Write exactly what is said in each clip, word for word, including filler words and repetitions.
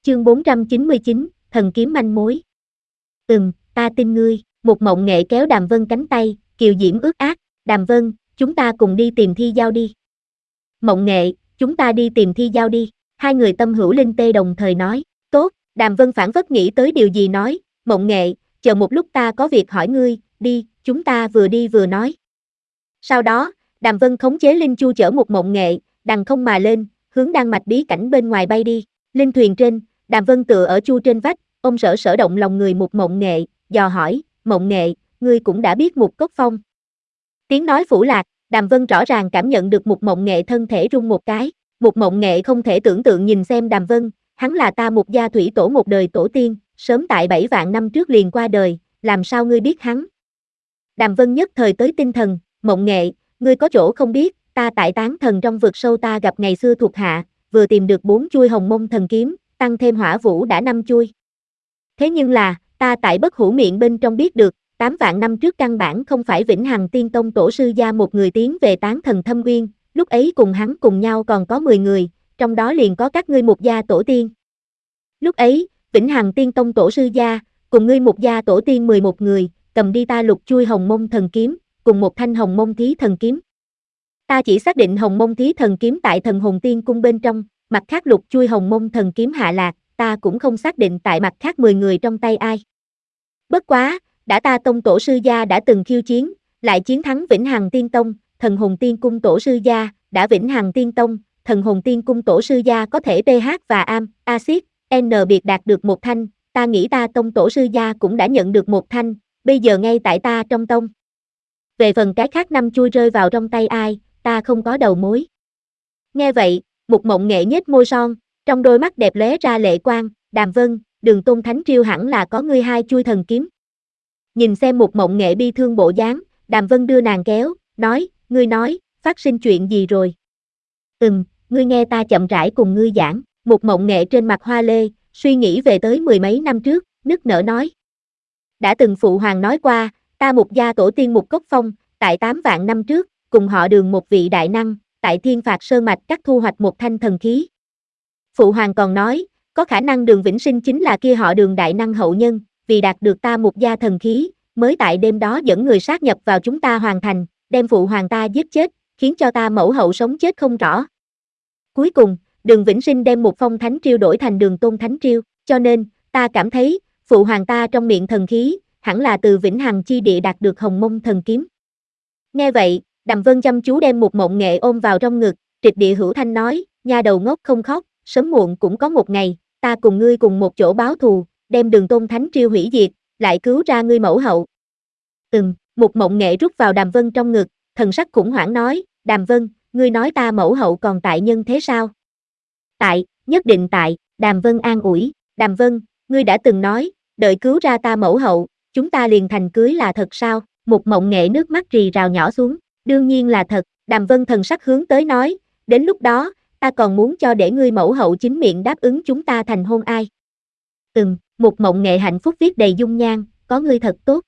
Chương bốn trăm chín mươi chín, thần kiếm manh mối. Ừm, ta tin ngươi, Một Mộng Nghệ kéo Đàm Vân cánh tay, kiều diễm ướt át, Đàm Vân, chúng ta cùng đi tìm Thi Giao đi. Mộng Nghệ, chúng ta đi tìm Thi Giao đi, hai người tâm hữu linh tê đồng thời nói, tốt, Đàm Vân phảng phất nghĩ tới điều gì nói, Mộng Nghệ, chờ một lúc ta có việc hỏi ngươi, đi, chúng ta vừa đi vừa nói. Sau đó, Đàm Vân khống chế Linh Chu chở Một Mộng Nghệ, đằng không mà lên, hướng Đan Mạch bí cảnh bên ngoài bay đi, linh thuyền trên, Đàm Vân tựa ở chu trên vách, ôm sở sở động lòng người Một Mộng Nghệ, dò hỏi, Mộng Nghệ, ngươi cũng đã biết Một Cốc Phong. Tiếng nói phủ lạc, Đàm Vân rõ ràng cảm nhận được Một Mộng Nghệ thân thể rung một cái, Một Mộng Nghệ không thể tưởng tượng nhìn xem Đàm Vân, hắn là ta Một gia thủy tổ một đời tổ tiên, sớm tại bảy vạn năm trước liền qua đời, làm sao ngươi biết hắn? Đàm Vân nhất thời tới tinh thần, Mộng Nghệ, ngươi có chỗ không biết, ta tại Tán Thần trong vực sâu ta gặp ngày xưa thuộc hạ, vừa tìm được bốn chuôi Hồng Mông thần kiếm, tăng thêm Hỏa Vũ đã năm chuôi. Thế nhưng là, ta tại Bất Hủ Miệng bên trong biết được, tám vạn năm trước căn bản không phải Vĩnh Hằng Tiên Tông tổ sư gia một người tiến về Tán Thần Thâm Uyên, lúc ấy cùng hắn cùng nhau còn có mười người, trong đó liền có các ngươi Một gia tổ tiên. Lúc ấy, Vĩnh Hằng Tiên Tông tổ sư gia, cùng ngươi Một gia tổ tiên mười một người, cầm đi ta lục chuôi Hồng Mông thần kiếm, cùng một thanh Hồng Mông Thí thần kiếm. Ta chỉ xác định Hồng Mông Thí thần kiếm tại Thần Hồn Tiên cung bên trong, mặt khác lục chuôi Hồng Mông thần kiếm hạ lạc, ta cũng không xác định tại mặt khác mười người trong tay ai. Bất quá, đã ta tông tổ sư gia đã từng khiêu chiến, lại chiến thắng Vĩnh Hằng Tiên Tông, Thần Hồn Tiên cung tổ sư gia, đã Vĩnh Hằng Tiên Tông, Thần Hồn Tiên cung tổ sư gia có thể pH và am, axit, N biệt đạt được một thanh, ta nghĩ ta tông tổ sư gia cũng đã nhận được một thanh, bây giờ ngay tại ta trong tông. Về phần cái khác năm chui rơi vào trong tay ai, ta không có đầu mối. Nghe vậy, Một Mộng Nghệ nhếch môi son, trong đôi mắt đẹp lóe ra lệ quang, Đàm Vân, Đường Tôn Thánh Triêu hẳn là có ngươi hai chui thần kiếm. Nhìn xem Một Mộng Nghệ bi thương bộ dáng, Đàm Vân đưa nàng kéo, nói, ngươi nói, phát sinh chuyện gì rồi? Ừm, ngươi nghe ta chậm rãi cùng ngươi giảng, Một Mộng Nghệ trên mặt hoa lê, suy nghĩ về tới mười mấy năm trước, nức nở nói. Đã từng phụ hoàng nói qua, ta Một gia tổ tiên Một Cốc Phong, tại tám vạn năm trước, cùng họ Đường một vị đại năng, tại Thiên Phạt Sơn Mạch cắt thu hoạch một thanh thần khí. Phụ hoàng còn nói, có khả năng Đường Vĩnh Sinh chính là kia họ Đường đại năng hậu nhân, vì đạt được ta Một gia thần khí, mới tại đêm đó dẫn người sát nhập vào chúng ta hoàn thành, đem phụ hoàng ta giết chết, khiến cho ta mẫu hậu sống chết không rõ. Cuối cùng, Đường Vĩnh Sinh đem một phong thánh triêu đổi thành Đường Tôn Thánh Triêu, cho nên, ta cảm thấy, phụ hoàng ta trong miệng thần khí, hẳn là từ Vĩnh Hằng chi địa đạt được Hồng Mông thần kiếm. Nghe vậy, Đàm Vân chăm chú đem Một Mộng Nghệ ôm vào trong ngực, trịch địa hữu thanh nói, nha đầu ngốc không khóc, sớm muộn cũng có một ngày, ta cùng ngươi cùng một chỗ báo thù, đem Đường Tôn Thánh Triêu hủy diệt, lại cứu ra ngươi mẫu hậu. Ừm, Một Mộng Nghệ rút vào Đàm Vân trong ngực, thần sắc khủng hoảng nói, Đàm Vân, ngươi nói ta mẫu hậu còn tại nhân thế sao? Tại, nhất định tại, Đàm Vân an ủi, Đàm Vân, ngươi đã từng nói, đợi cứu ra ta mẫu hậu, chúng ta liền thành cưới là thật sao? Một Mộng Nghệ nước mắt rì rào nhỏ xuống, đương nhiên là thật, Đàm Vân thần sắc hướng tới nói, đến lúc đó, ta còn muốn cho để ngươi mẫu hậu chính miệng đáp ứng chúng ta thành hôn ai. Ừm, Một Mộng Nghệ hạnh phúc viết đầy dung nhan, có ngươi thật tốt.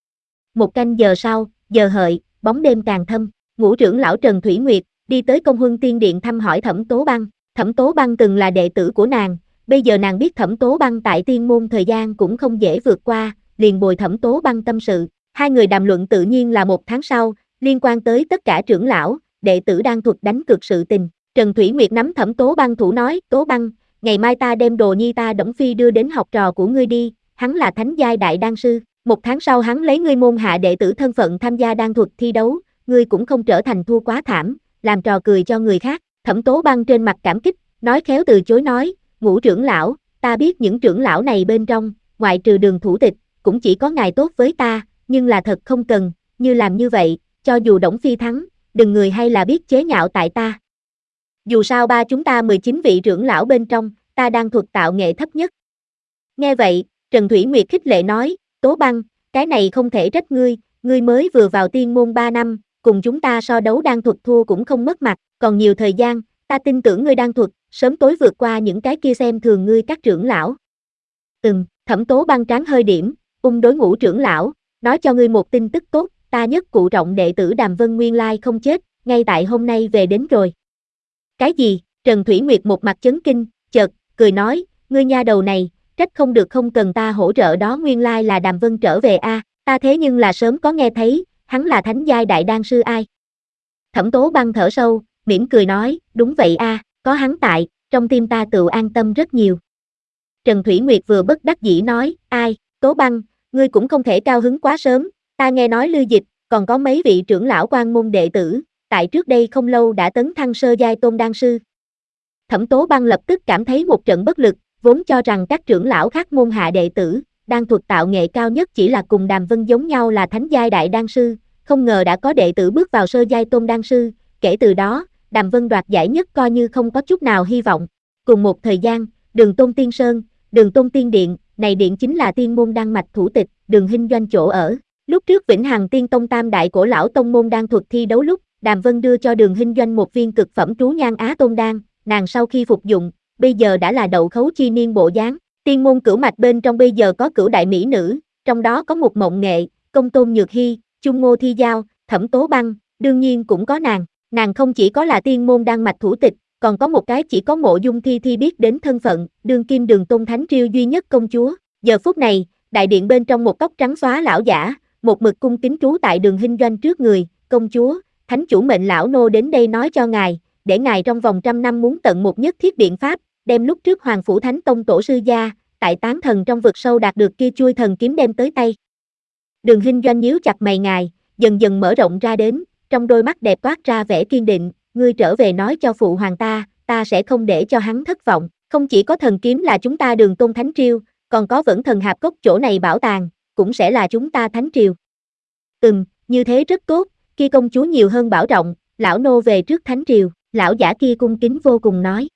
Một canh giờ sau, giờ hợi, bóng đêm càng thâm, Ngũ trưởng lão Trần Thủy Nguyệt, đi tới Công Huân Tiên Điện thăm hỏi Thẩm Tố Băng, Thẩm Tố Băng từng là đệ tử của nàng, bây giờ nàng biết Thẩm Tố Băng tại tiên môn thời gian cũng không dễ vượt qua, liền bồi Thẩm Tố Băng tâm sự, hai người đàm luận tự nhiên là một tháng sau, liên quan tới tất cả trưởng lão, đệ tử đang thuật đánh cược sự tình. Trần Thủy Nguyệt nắm Thẩm Tố Băng thủ nói, Tố Băng, ngày mai ta đem đồ nhi ta Đổng Phi đưa đến học trò của ngươi đi, hắn là thánh giai đại đan sư, một tháng sau hắn lấy ngươi môn hạ đệ tử thân phận tham gia đan thuật thi đấu, ngươi cũng không trở thành thua quá thảm, làm trò cười cho người khác. Thẩm Tố Băng trên mặt cảm kích, nói khéo từ chối nói, Ngũ trưởng lão, ta biết những trưởng lão này bên trong, ngoại trừ Đường thủ tịch, cũng chỉ có ngài tốt với ta, nhưng là thật không cần, như làm như vậy, cho dù Đổng Phi thắng, đừng người hay là biết chế nhạo tại ta. Dù sao ba chúng ta mười chín vị trưởng lão bên trong, ta đang thuật tạo nghệ thấp nhất. Nghe vậy, Trần Thủy Nguyệt khích lệ nói, Tố Băng, cái này không thể trách ngươi, ngươi mới vừa vào tiên môn ba năm, cùng chúng ta so đấu đan thuật thua cũng không mất mặt, còn nhiều thời gian, ta tin tưởng ngươi đan thuật, sớm tối vượt qua những cái kia xem thường ngươi các trưởng lão. Ừm, Thẩm Tố Băng trán hơi điểm, ung đối Ngũ trưởng lão, nói cho ngươi một tin tức tốt, ta nhất cụ trọng đệ tử Đàm Vân nguyên lai không chết, ngay tại hôm nay về đến rồi. Cái gì? Trần Thủy Nguyệt một mặt chấn kinh, chợt, cười nói, ngươi nha đầu này, trách không được không cần ta hỗ trợ đó, nguyên lai là Đàm Vân trở về a, à, ta thế nhưng là sớm có nghe thấy, hắn là thánh giai đại đan sư ai. Thẩm Tố Băng thở sâu, mỉm cười nói, đúng vậy a, à, có hắn tại, trong tim ta tự an tâm rất nhiều. Trần Thủy Nguyệt vừa bất đắc dĩ nói, ai, Tố Băng, ngươi cũng không thể cao hứng quá sớm, ta nghe nói Lư Dịch, còn có mấy vị trưởng lão quan môn đệ tử, tại trước đây không lâu đã tấn thăng sơ giai tôn đan sư. Thẩm Tố Băng lập tức cảm thấy một trận bất lực, vốn cho rằng các trưởng lão khác môn hạ đệ tử, đan thuật tạo nghệ cao nhất chỉ là cùng Đàm Vân giống nhau là thánh giai đại đan sư, không ngờ đã có đệ tử bước vào sơ giai tôn đan sư, kể từ đó, Đàm Vân đoạt giải nhất coi như không có chút nào hy vọng. Cùng một thời gian, Đường Tôn Tiên Sơn, Đường Tôn Tiên Điện, này điện chính là tiên môn đan mạch thủ tịch, Đường Hinh Doanh chỗ ở. Lúc trước Vĩnh Hằng Tiên Tông tam đại cổ lão tông môn đan thuật thi đấu lúc, Đàm Vân đưa cho Đường Hinh Doanh một viên cực phẩm trú nhan á tôn đan, nàng sau khi phục dụng, bây giờ đã là đậu khấu chi niên bộ dáng. Tiên môn cửu mạch bên trong bây giờ có cửu đại mỹ nữ, trong đó có một Mộng Nghệ, Công Tôn Nhược Hy, Chung Ngô Thi Giao, Thẩm Tố Băng, đương nhiên cũng có nàng. Nàng không chỉ có là tiên môn đan mạch thủ tịch, còn có một cái chỉ có Mộ Dung Thi Thi biết đến thân phận, đương kim Đường Tôn Thánh Triêu duy nhất công chúa. Giờ phút này, đại điện bên trong một tóc trắng xóa lão giả, một mực cung kính trú tại Đường Hinh Doanh trước người, công chúa, thánh chủ mệnh lão nô đến đây nói cho ngài, để ngài trong vòng trăm năm muốn tận một nhất thiết biện pháp, đem lúc trước Hoàng Phủ Thánh Tông tổ sư gia, tại tán thần trong vực sâu đạt được kia chui thần kiếm đem tới tay. Đường Hinh Doanh nhíu chặt mày ngài, dần dần mở rộng ra đến, trong đôi mắt đẹp toát ra vẻ kiên định, ngươi trở về nói cho phụ hoàng ta, ta sẽ không để cho hắn thất vọng, không chỉ có thần kiếm là chúng ta Đường Tôn Thánh Triều, còn có Vẫn Thần Hạp Cốc chỗ này bảo tàng, cũng sẽ là chúng ta Thánh Triều. Ừm, như thế rất tốt, kia công chúa nhiều hơn bảo trọng, lão nô về trước Thánh Triều, lão giả kia cung kính vô cùng nói.